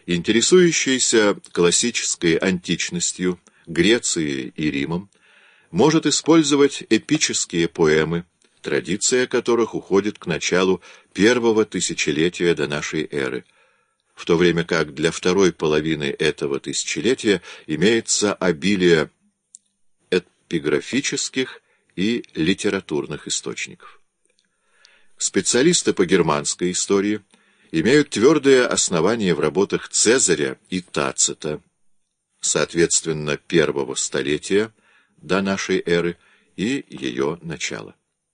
интересующийся классической античностью, Грецией и Римом, может использовать эпические поэмы, традиция которых уходит к началу первого тысячелетия до нашей эры, в то время как для второй половины этого тысячелетия имеется обилие эпиграфических и литературных источников. Специалисты по германской истории имеют твердое основание в работах Цезаря и Тацита, соответственно, первого столетия до нашей эры и ее начала.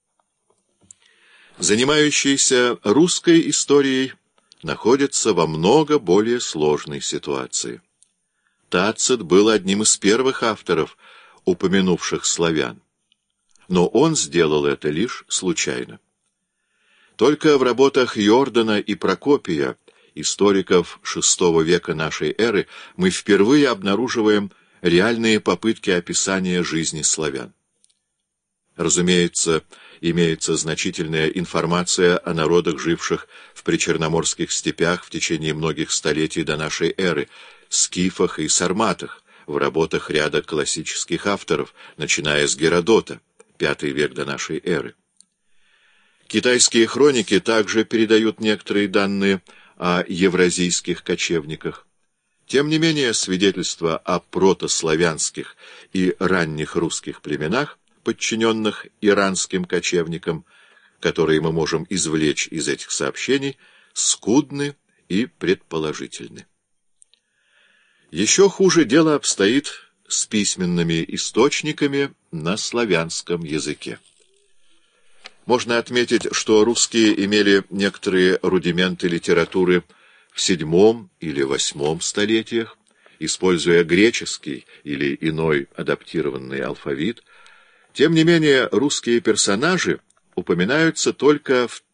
Занимающиеся русской историей находятся во много более сложной ситуации. Тацит был одним из первых авторов, упомянувших славян, но он сделал это лишь случайно. Только в работах Йордана и Прокопия, историков VI века нашей эры, мы впервые обнаруживаем реальные попытки описания жизни славян. Разумеется, имеется значительная информация о народах, живших в причерноморских степях в течение многих столетий до нашей эры, скифах и сарматах, в работах ряда классических авторов, начиная с Геродота, V век до нашей эры. Китайские хроники также передают некоторые данные о евразийских кочевниках. Тем не менее, свидетельства о протославянских и ранних русских племенах, подчиненных иранским кочевникам, которые мы можем извлечь из этих сообщений, скудны и предположительны. Еще хуже дело обстоит с письменными источниками на славянском языке. Можно отметить, что русские имели некоторые рудименты литературы в VII или VIII столетиях, используя греческий или иной адаптированный алфавит. Тем не менее, русские персонажи упоминаются только в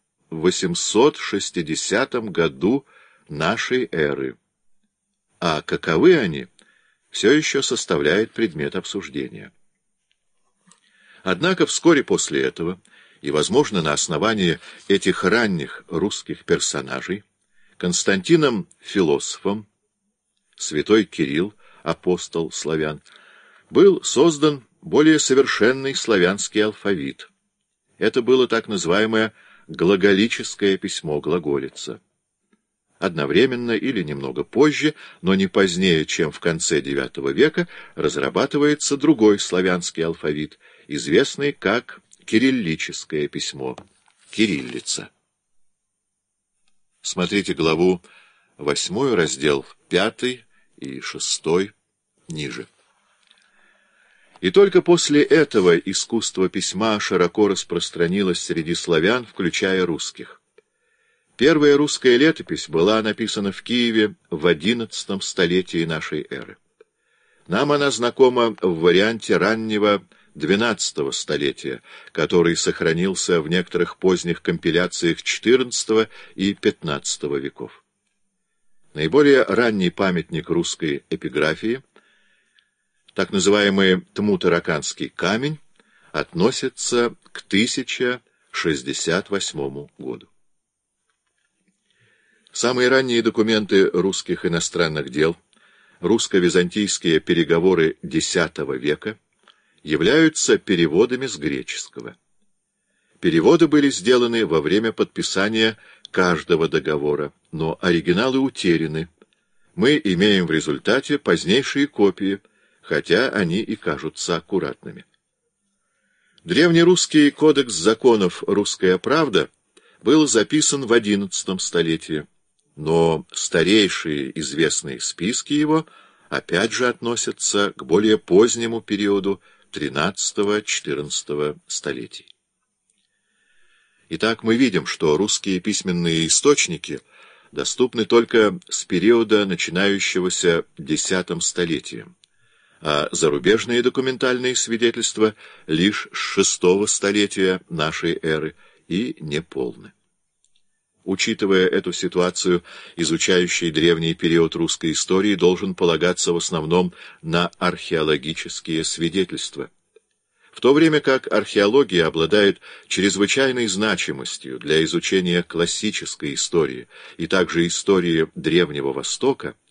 860 году нашей эры, а каковы они, все еще составляет предмет обсуждения. Однако вскоре после этого, и, возможно, на основании этих ранних русских персонажей, Константином Философом, святой Кирилл, апостол славян, был создан более совершенный славянский алфавит. Это было так называемое глаголическое письмо, глаголица. Одновременно или немного позже, но не позднее, чем в конце IX века, разрабатывается другой славянский алфавит, известный как кириллическое письмо, кириллица. Смотрите главу 8, раздел 5 и 6 ниже. И только после этого искусство письма широко распространилось среди славян, включая русских. Первая русская летопись была написана в Киеве в XI столетии нашей эры. Нам она знакома в варианте раннего XII столетия, который сохранился в некоторых поздних компиляциях XIV и XV веков. Наиболее ранний памятник русской эпиграфии, так называемый Тмутараканский камень, относится к 1068 году. Самые ранние документы русских иностранных дел, русско-византийские переговоры X века, являются переводами с греческого. Переводы были сделаны во время подписания каждого договора, но оригиналы утеряны. Мы имеем в результате позднейшие копии, хотя они и кажутся аккуратными. Древнерусский кодекс законов «Русская правда» был записан в XI столетии, но старейшие известные списки его опять же относятся к более позднему периоду XIII-XIV столетий. Итак, мы видим, что русские письменные источники доступны только с периода, начинающегося X столетием, а зарубежные документальные свидетельства лишь с VI столетия нашей эры и неполны. Учитывая эту ситуацию, изучающий древний период русской истории должен полагаться в основном на археологические свидетельства, в то время как археология обладает чрезвычайной значимостью для изучения классической истории и также истории Древнего Востока.